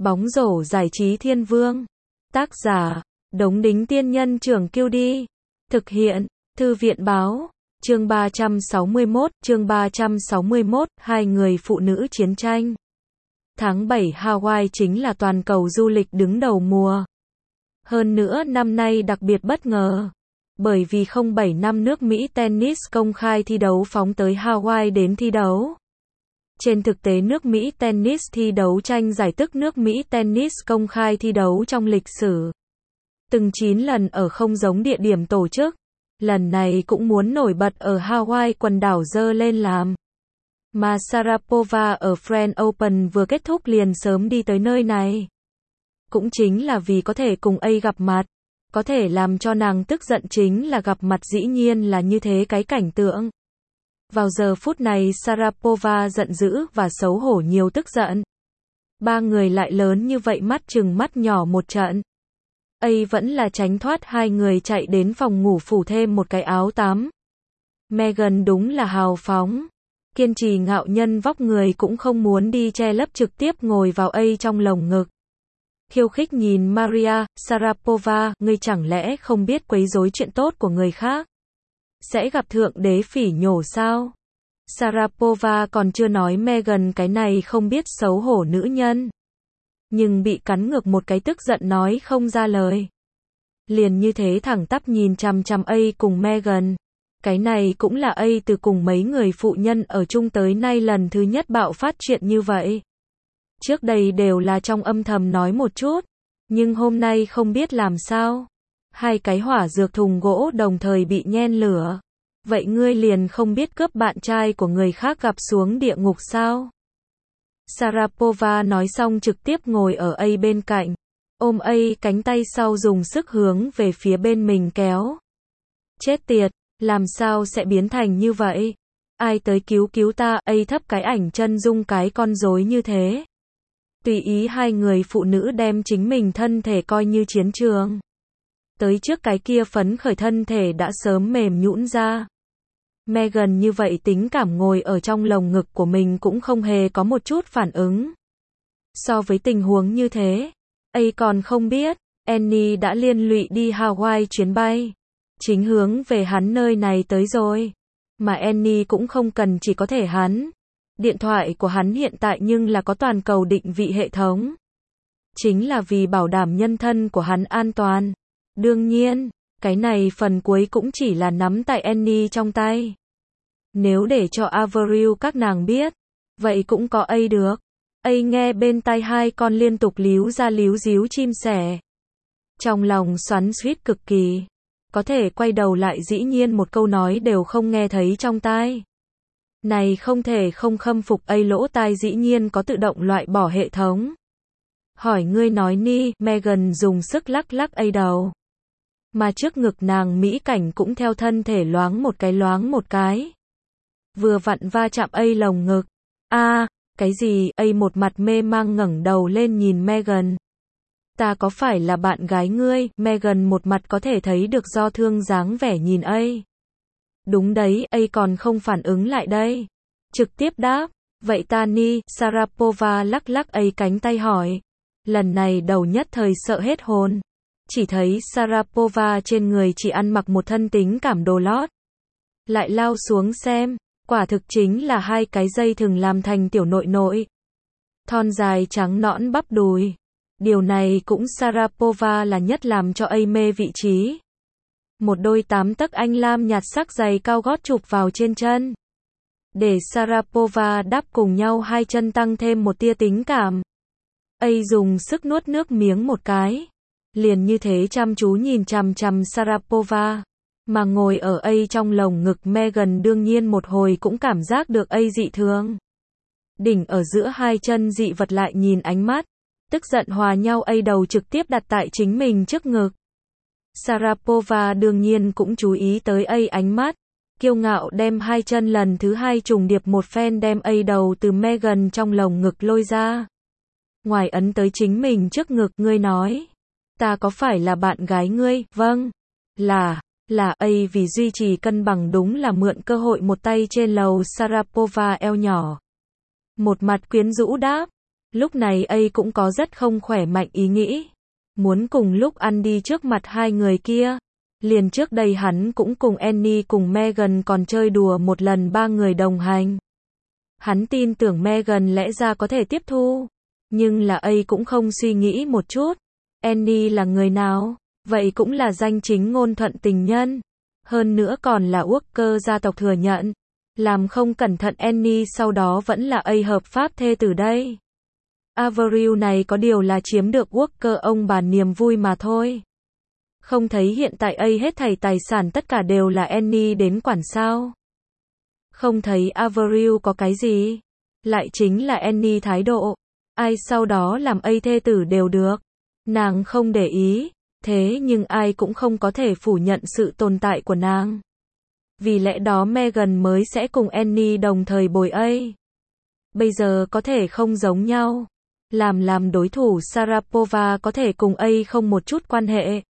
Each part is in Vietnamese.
Bóng rổ giải trí thiên vương. Tác giả, Đống Đính Tiên Nhân Trưởng Kiêu Đi. Thực hiện, Thư viện Báo. Chương 361, hai người phụ nữ chiến tranh. Tháng 7 Hawaii chính là toàn cầu du lịch đứng đầu mùa. Hơn nữa năm nay đặc biệt bất ngờ. Bởi vì 07 năm nước Mỹ tennis công khai thi đấu phóng tới Hawaii đến thi đấu. Trên thực tế nước Mỹ tennis thi đấu tranh giải tức nước Mỹ tennis công khai thi đấu trong lịch sử. Từng 9 lần ở không giống địa điểm tổ chức. Lần này cũng muốn nổi bật ở Hawaii quần đảo dơ lên làm. Mà Sharapova ở French Open vừa kết thúc liền sớm đi tới nơi này. Cũng chính là vì có thể cùng A gặp mặt. Có thể làm cho nàng tức giận chính là gặp mặt dĩ nhiên là như thế cái cảnh tượng. Vào giờ phút này Sharapova giận dữ và xấu hổ nhiều tức giận. Ba người lại lớn như vậy mắt chừng mắt nhỏ một trận. A vẫn là tránh thoát hai người chạy đến phòng ngủ phủ thêm một cái áo tắm. Megan đúng là hào phóng. Kiên trì ngạo nhân vóc người cũng không muốn đi che lấp trực tiếp ngồi vào A trong lồng ngực. Khiêu khích nhìn Maria, Sharapova, ngươi chẳng lẽ không biết quấy rối chuyện tốt của người khác? Sẽ gặp thượng đế phỉ nhổ sao? Sharapova còn chưa nói Megan cái này không biết xấu hổ nữ nhân. Nhưng bị cắn ngược một cái tức giận nói không ra lời. Liền như thế thẳng tắp nhìn chằm chằm A cùng Megan. Cái này cũng là A từ cùng mấy người phụ nhân ở chung tới nay lần thứ nhất bạo phát chuyện như vậy. Trước đây đều là trong âm thầm nói một chút. Nhưng hôm nay không biết làm sao. Hai cái hỏa dược thùng gỗ đồng thời bị nhen lửa. Vậy ngươi liền không biết cướp bạn trai của người khác gặp xuống địa ngục sao? Sharapova nói xong trực tiếp ngồi ở A bên cạnh. Ôm A cánh tay sau dùng sức hướng về phía bên mình kéo. Chết tiệt, làm sao sẽ biến thành như vậy? Ai tới cứu cứu ta? A thấp cái ảnh chân dung cái con rối như thế. Tùy ý hai người phụ nữ đem chính mình thân thể coi như chiến trường. Tới trước cái kia phấn khởi thân thể đã sớm mềm nhũn ra. Megan như vậy tính cảm ngồi ở trong lồng ngực của mình cũng không hề có một chút phản ứng. So với tình huống như thế, A còn không biết, Annie đã liên lụy đi Hawaii chuyến bay. Chính hướng về hắn nơi này tới rồi. Mà Annie cũng không cần chỉ có thể hắn. Điện thoại của hắn hiện tại nhưng là có toàn cầu định vị hệ thống. Chính là vì bảo đảm nhân thân của hắn an toàn. Đương nhiên, cái này phần cuối cũng chỉ là nắm tại Annie trong tay. Nếu để cho Avril các nàng biết, vậy cũng có A được. A nghe bên tai hai con liên tục líu ra líu díu chim sẻ. Trong lòng xoắn xuýt cực kỳ. Có thể quay đầu lại dĩ nhiên một câu nói đều không nghe thấy trong tai. Này không thể không khâm phục A lỗ tai dĩ nhiên có tự động loại bỏ hệ thống. Hỏi ngươi nói ni, Megan dùng sức lắc lắc A đầu. Mà trước ngực nàng mỹ cảnh cũng theo thân thể loáng một cái. Vừa vặn va chạm A lồng ngực. Cái gì? A một mặt mê mang ngẩng đầu lên nhìn Megan. Ta có phải là bạn gái ngươi? Megan một mặt có thể thấy được do thương dáng vẻ nhìn A. Đúng đấy, A còn không phản ứng lại đây. Trực tiếp đáp, vậy ta ni, Sharapova lắc lắc A cánh tay hỏi. Lần này đầu nhất thời sợ hết hồn. Chỉ thấy Sharapova trên người chỉ ăn mặc một thân tính cảm đồ lót. Lại lao xuống xem, quả thực chính là hai cái dây thừng làm thành tiểu nội nội. Thon dài trắng nõn bắp đùi. Điều này cũng Sharapova là nhất làm cho A mê vị trí. Một đôi 8 tấc anh lam nhạt sắc giày cao gót chụp vào trên chân. Để Sharapova đáp cùng nhau hai chân tăng thêm một tia tính cảm. A dùng sức nuốt nước miếng một cái. Liền như thế chăm chú nhìn chằm chằm Sharapova. Mà ngồi ở A trong lồng ngực Megan đương nhiên một hồi cũng cảm giác được A dị thường. Đỉnh ở giữa hai chân dị vật lại nhìn ánh mắt. Tức giận hòa nhau A đầu trực tiếp đặt tại chính mình trước ngực. Sharapova đương nhiên cũng chú ý tới A ánh mắt. Kiêu ngạo đem hai chân lần thứ hai trùng điệp một phen đem A đầu từ Megan trong lồng ngực lôi ra. Ngoài ấn tới chính mình trước ngực, ngươi nói. Ta có phải là bạn gái ngươi? Vâng. Là A vì duy trì cân bằng đúng là mượn cơ hội một tay trên lầu Sharapova eo nhỏ. Một mặt quyến rũ đáp. Lúc này A cũng có rất không khỏe mạnh ý nghĩ. Muốn cùng lúc ăn đi trước mặt hai người kia. Liền trước đây hắn cũng cùng Annie cùng Megan còn chơi đùa một lần ba người đồng hành. Hắn tin tưởng Megan lẽ ra có thể tiếp thu. Nhưng là A cũng không suy nghĩ một chút. Annie là người nào? Vậy cũng là danh chính ngôn thuận tình nhân. Hơn nữa còn là Walker gia tộc thừa nhận. Làm không cẩn thận Annie sau đó vẫn là A hợp pháp thê tử đây. Avril này có điều là chiếm được Walker ông bà niềm vui mà thôi. Không thấy hiện tại A hết thảy tài sản tất cả đều là Annie đến quản sao. Không thấy Avril có cái gì. Lại chính là Annie thái độ. Ai sau đó làm A thê tử đều được. Nàng không để ý. Thế nhưng ai cũng không có thể phủ nhận sự tồn tại của nàng. Vì lẽ đó Megan mới sẽ cùng Annie đồng thời bồi A. Bây giờ có thể không giống nhau. Làm đối thủ Sharapova có thể cùng A không một chút quan hệ.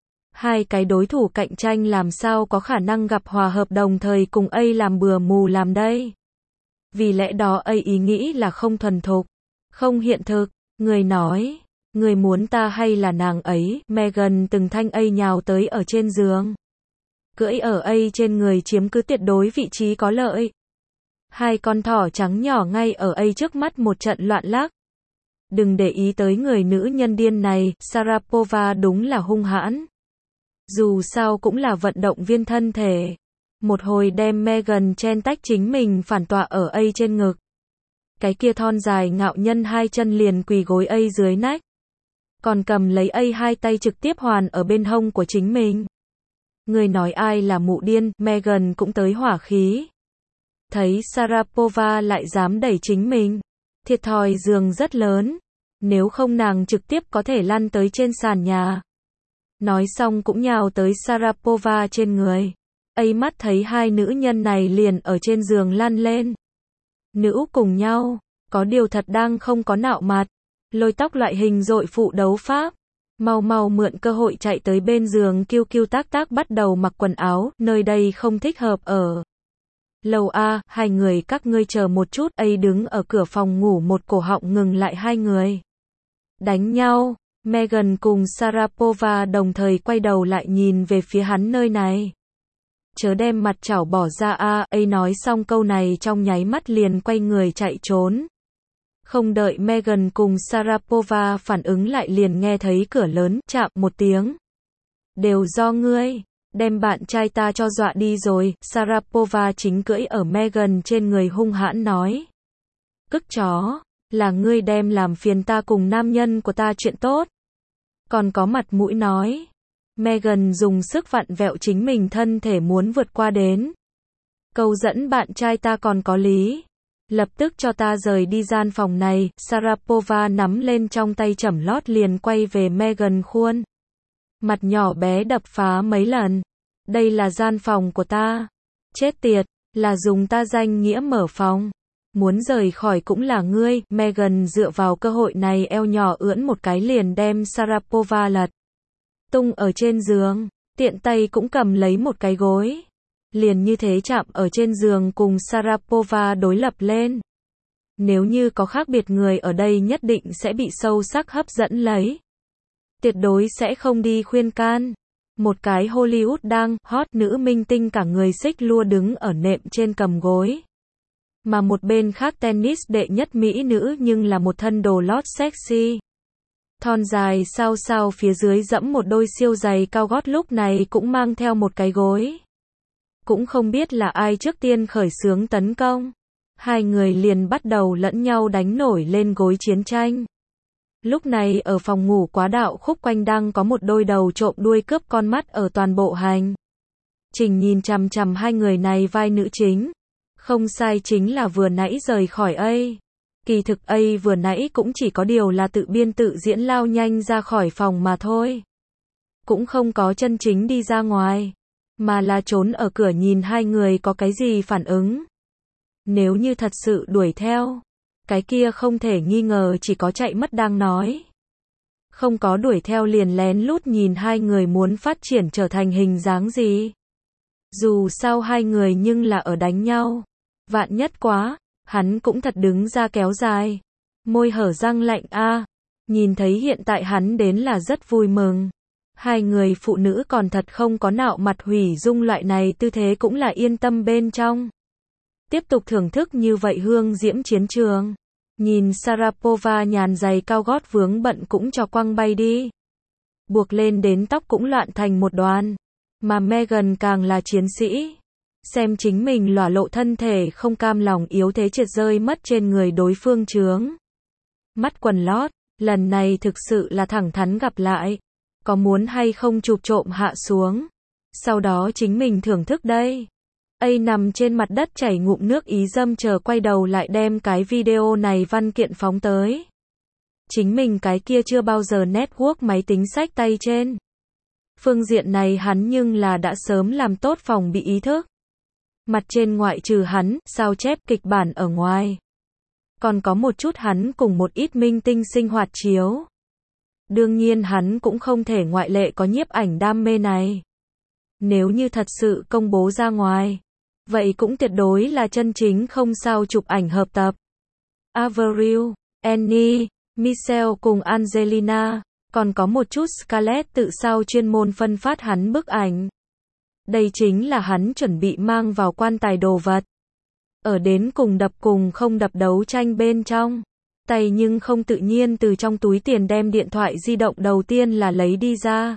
Hai cái đối thủ cạnh tranh làm sao có khả năng gặp hòa hợp đồng thời cùng A làm bừa mù làm đây. Vì lẽ đó A ý nghĩ là không thuần thục, không hiện thực. Người nói, người muốn ta hay là nàng ấy. Megan từng thanh A nhào tới ở trên giường. Cưỡi ở A trên người chiếm cứ tuyệt đối vị trí có lợi. Hai con thỏ trắng nhỏ ngay ở A trước mắt một trận loạn lắc. Đừng để ý tới người nữ nhân điên này, Sharapova đúng là hung hãn. Dù sao cũng là vận động viên thân thể. Một hồi đem Megan chen tách chính mình phản tọa ở A trên ngực. Cái kia thon dài ngạo nhân hai chân liền quỳ gối A dưới nách. Còn cầm lấy A hai tay trực tiếp hoàn ở bên hông của chính mình. Người nói ai là mụ điên, Megan cũng tới hỏa khí. Thấy Sharapova lại dám đẩy chính mình. Thiệt thòi giường rất lớn. Nếu không nàng trực tiếp có thể lăn tới trên sàn nhà. Nói xong cũng nhào tới Sharapova trên người. A mắt thấy hai nữ nhân này liền ở trên giường lăn lên. Nữ cùng nhau, có điều thật đang không có nạo mặt. Lôi tóc loại hình dội phụ đấu pháp. Mau mau mượn cơ hội chạy tới bên giường kiêu kiêu tác tác bắt đầu mặc quần áo, nơi đây không thích hợp ở. Lầu A, hai người các ngươi chờ một chút. A đứng ở cửa phòng ngủ một cổ họng ngừng lại hai người. Đánh nhau. Megan cùng Sharapova đồng thời quay đầu lại nhìn về phía hắn nơi này. Chớ đem mặt chảo bỏ ra A. A nói xong câu này trong nháy mắt liền quay người chạy trốn. Không đợi Megan cùng Sharapova phản ứng lại liền nghe thấy cửa lớn chạm một tiếng. Đều do ngươi, đem bạn trai ta cho dọa đi rồi. Sharapova chính cưỡi ở Megan trên người hung hãn nói. Cức chó, là ngươi đem làm phiền ta cùng nam nhân của ta chuyện tốt. Còn có mặt mũi nói. Megan dùng sức vặn vẹo chính mình thân thể muốn vượt qua đến. Câu dẫn bạn trai ta còn có lý. Lập tức cho ta rời đi gian phòng này. Sharapova nắm lên trong tay chẩm lót liền quay về Megan khuôn. Mặt nhỏ bé đập phá mấy lần. Đây là gian phòng của ta. Chết tiệt, là dùng ta danh nghĩa mở phòng. Muốn rời khỏi cũng là ngươi. Megan dựa vào cơ hội này eo nhỏ ưỡn một cái liền đem Sharapova lật tung ở trên giường. Tiện tay cũng cầm lấy một cái gối. Liền như thế chạm ở trên giường cùng Sharapova đối lập lên. Nếu như có khác biệt người ở đây nhất định sẽ bị sâu sắc hấp dẫn lấy. Tuyệt đối sẽ không đi khuyên can. Một cái Hollywood đang hot nữ minh tinh cả người xích lua đứng ở nệm trên cầm gối. Mà một bên khác tennis đệ nhất mỹ nữ nhưng là một thân đồ lót sexy. Thon dài sao sao phía dưới dẫm một đôi siêu giày cao gót lúc này cũng mang theo một cái gối. Cũng không biết là ai trước tiên khởi xướng tấn công. Hai người liền bắt đầu lẫn nhau đánh nổi lên gối chiến tranh. Lúc này ở phòng ngủ quá đạo khúc quanh đang có một đôi đầu trộm đuôi cướp con mắt ở toàn bộ hành. Trình nhìn chằm chằm hai người này vai nữ chính. Không sai chính là vừa nãy rời khỏi A. Kỳ thực A vừa nãy cũng chỉ có điều là tự biên tự diễn lao nhanh ra khỏi phòng mà thôi. Cũng không có chân chính đi ra ngoài. Mà là trốn ở cửa nhìn hai người có cái gì phản ứng. Nếu như thật sự đuổi theo. Cái kia không thể nghi ngờ chỉ có chạy mất đang nói. Không có đuổi theo liền lén lút nhìn hai người muốn phát triển trở thành hình dáng gì. Dù sao hai người nhưng là ở đánh nhau. Vạn nhất quá, hắn cũng thật đứng ra kéo dài. Môi hở răng lạnh a. Nhìn thấy hiện tại hắn đến là rất vui mừng. Hai người phụ nữ còn thật không có nạo mặt hủy dung loại này tư thế cũng là yên tâm bên trong. Tiếp tục thưởng thức như vậy hương diễm chiến trường. Nhìn Sharapova nhàn giày cao gót vướng bận cũng cho quăng bay đi. Buộc lên đến tóc cũng loạn thành một đoàn. Mà Megan càng là chiến sĩ. Xem chính mình lỏa lộ thân thể không cam lòng yếu thế trượt rơi mất trên người đối phương chướng. Mắt quần lót, lần này thực sự là thẳng thắn gặp lại. Có muốn hay không chụp trộm hạ xuống. Sau đó chính mình thưởng thức đây. Nằm trên mặt đất chảy ngụm nước ý dâm chờ quay đầu lại đem cái video này văn kiện phóng tới. Chính mình cái kia chưa bao giờ network máy tính xách tay trên. Phương diện này hắn nhưng là đã sớm làm tốt phòng bị ý thức. Mặt trên ngoại trừ hắn, sao chép kịch bản ở ngoài. Còn có một chút hắn cùng một ít minh tinh sinh hoạt chiếu. Đương nhiên hắn cũng không thể ngoại lệ có nhiếp ảnh đam mê này. Nếu như thật sự công bố ra ngoài, vậy cũng tuyệt đối là chân chính không sao chụp ảnh hợp tập. Avril, Annie, Michelle cùng Angelina, còn có một chút Scarlett tự sao chuyên môn phân phát hắn bức ảnh. Đây chính là hắn chuẩn bị mang vào quan tài đồ vật. Ở đến cùng đập cùng không đập đấu tranh bên trong. Tay nhưng không tự nhiên từ trong túi tiền đem điện thoại di động đầu tiên là lấy đi ra.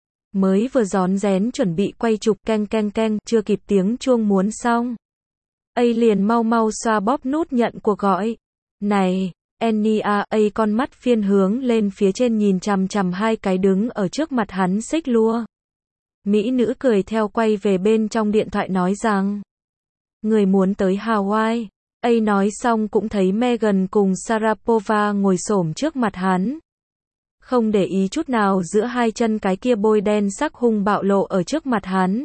Mới vừa rón rén chuẩn bị quay chụp keng keng keng, chưa kịp tiếng chuông muốn xong. Liền mau mau xoa bóp nút nhận cuộc gọi. Này, Annie à, con mắt phiên hướng lên phía trên nhìn chằm chằm hai cái đứng ở trước mặt hắn xích lua. Mỹ nữ cười theo quay về bên trong điện thoại nói rằng. Người muốn tới Hawaii. Nói xong cũng thấy Megan cùng Sharapova ngồi xổm trước mặt hắn. Không để ý chút nào giữa hai chân cái kia bôi đen sắc hung bạo lộ ở trước mặt hắn.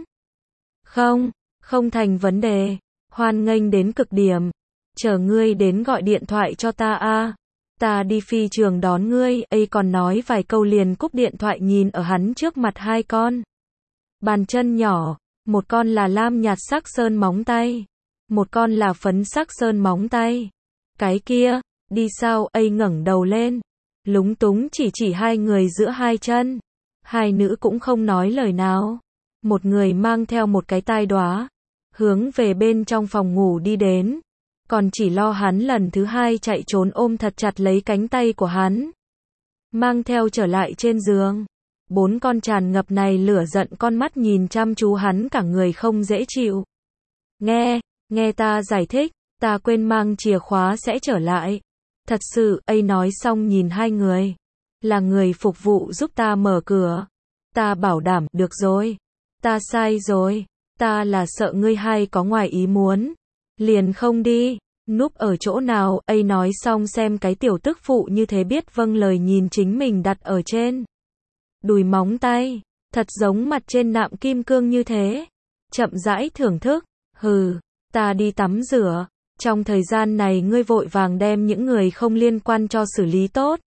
Không thành vấn đề. Hoan nghênh đến cực điểm. Chờ ngươi đến gọi điện thoại cho ta a. Ta đi phi trường đón ngươi. Còn nói vài câu liền cúp điện thoại nhìn ở hắn trước mặt hai con. Bàn chân nhỏ. Một con là lam nhạt sắc sơn móng tay. Một con là phấn sắc sơn móng tay. Cái kia, đi sao? Ngẩng đầu lên. Lúng túng chỉ hai người giữa hai chân. Hai nữ cũng không nói lời nào. Một người mang theo một cái tai đóa. Hướng về bên trong phòng ngủ đi đến. Còn chỉ lo hắn lần thứ hai chạy trốn ôm thật chặt lấy cánh tay của hắn. Mang theo trở lại trên giường. Bốn con tràn ngập này lửa giận con mắt nhìn chăm chú hắn cả người không dễ chịu. Nghe ta giải thích, ta quên mang chìa khóa sẽ trở lại. Thật sự, nói xong nhìn hai người. Là người phục vụ giúp ta mở cửa. Ta bảo đảm, được rồi. Ta sai rồi. Ta là sợ ngươi hai có ngoài ý muốn. Liền không đi. Núp ở chỗ nào? Nói xong xem cái tiểu tức phụ như thế biết vâng lời nhìn chính mình đặt ở trên. Đùi móng tay. Thật giống mặt trên nạm kim cương như thế. Chậm rãi thưởng thức. Hừ. Ta đi tắm rửa. Trong thời gian này ngươi vội vàng đem những người không liên quan cho xử lý tốt.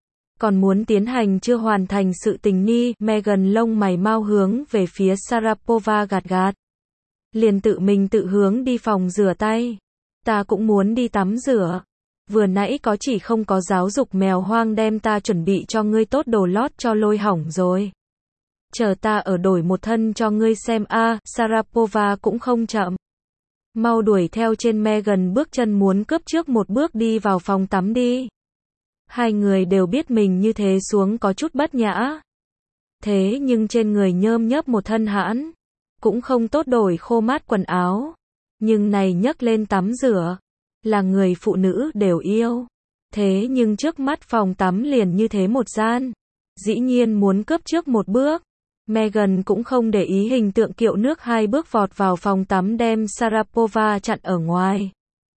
Còn muốn tiến hành chưa hoàn thành sự tình ni. Megan lông mày mau hướng về phía Sharapova gạt. Liền tự mình tự hướng đi phòng rửa tay. Ta cũng muốn đi tắm rửa. Vừa nãy có chỉ không có giáo dục mèo hoang đem ta chuẩn bị cho ngươi tốt đồ lót cho lôi hỏng rồi. Chờ ta ở đổi một thân cho ngươi xem a. Sharapova cũng không chậm. Mau đuổi theo trên Megan bước chân muốn cướp trước một bước đi vào phòng tắm đi. Hai người đều biết mình như thế xuống có chút bất nhã. Thế nhưng trên người nhơm nhớp một thân hãn. Cũng không tốt đổi khô mát quần áo. Nhưng này nhấc lên tắm rửa. Là người phụ nữ đều yêu. Thế nhưng trước mắt phòng tắm liền như thế một gian. Dĩ nhiên muốn cướp trước một bước. Megan cũng không để ý hình tượng kiệu nước hai bước vọt vào phòng tắm đem Sharapova chặn ở ngoài.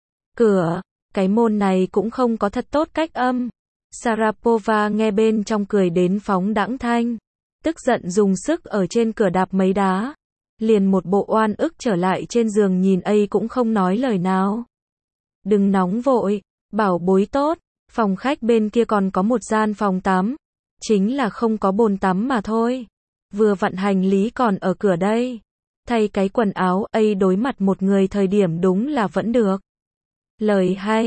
Cửa, cái môn này cũng không có thật tốt cách âm. Sharapova nghe bên trong cười đến phóng đãng thanh. Tức giận dùng sức ở trên cửa đạp mấy đá. Liền một bộ oan ức trở lại trên giường nhìn cũng không nói lời nào. Đừng nóng vội, bảo bối tốt. Phòng khách bên kia còn có một gian phòng tắm. Chính là không có bồn tắm mà thôi. Vừa vặn hành lý còn ở cửa đây. Thay cái quần áo đối mặt một người thời điểm đúng là vẫn được. Lời hay,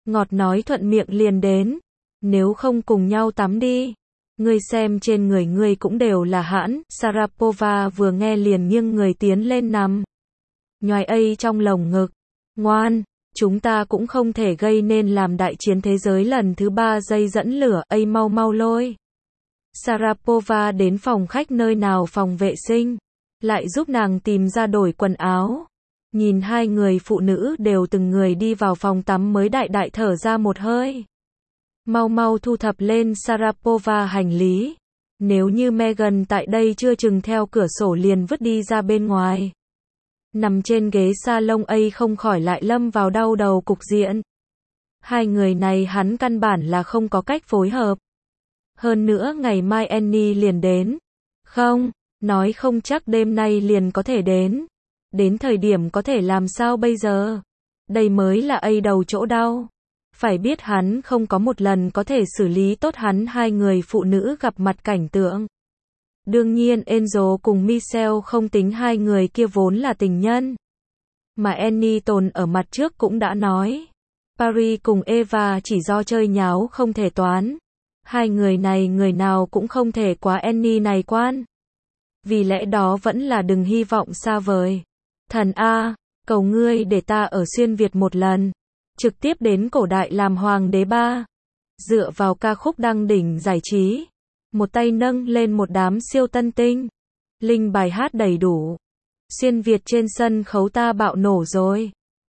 Ngọt nói thuận miệng liền đến. Nếu không cùng nhau tắm đi. Ngươi xem trên người ngươi cũng đều là hãn. Sharapova vừa nghe liền nghiêng người tiến lên nằm. Nhoài ấy trong lồng ngực. Ngoan, chúng ta cũng không thể gây nên làm đại chiến thế giới lần thứ 3 dây dẫn lửa. Ấy mau mau lôi. Sharapova đến phòng khách nơi nào phòng vệ sinh. Lại giúp nàng tìm ra đổi quần áo. Nhìn hai người phụ nữ đều từng người đi vào phòng tắm mới đại đại thở ra một hơi. Mau mau thu thập lên Sharapova hành lý. Nếu như Megan tại đây chưa chừng theo cửa sổ liền vứt đi ra bên ngoài. Nằm trên ghế salon ấy không khỏi lại lâm vào đau đầu cục diện. Hai người này hắn căn bản là không có cách phối hợp. Hơn nữa ngày mai Annie liền đến. Không, nói không chắc đêm nay liền có thể đến. Đến thời điểm có thể làm sao bây giờ? Đây mới là đầu chỗ đau. Phải biết hắn không có một lần có thể xử lý tốt hắn hai người phụ nữ gặp mặt cảnh tượng. Đương nhiên Angel cùng Michelle không tính hai người kia vốn là tình nhân. Mà Annie tồn ở mặt trước cũng đã nói. Paris cùng Eva chỉ do chơi nháo không thể toán. Hai người này người nào cũng không thể quá Annie này quan. Vì lẽ đó vẫn là đừng hy vọng xa vời. Thần A, cầu ngươi để ta ở xuyên Việt một lần. Trực tiếp đến cổ đại làm hoàng đế ba. Dựa vào ca khúc đăng đỉnh giải trí. Một tay nâng lên một đám siêu tân tinh. Linh bài hát đầy đủ. Xuyên Việt trên sân khấu ta bạo nổ rồi.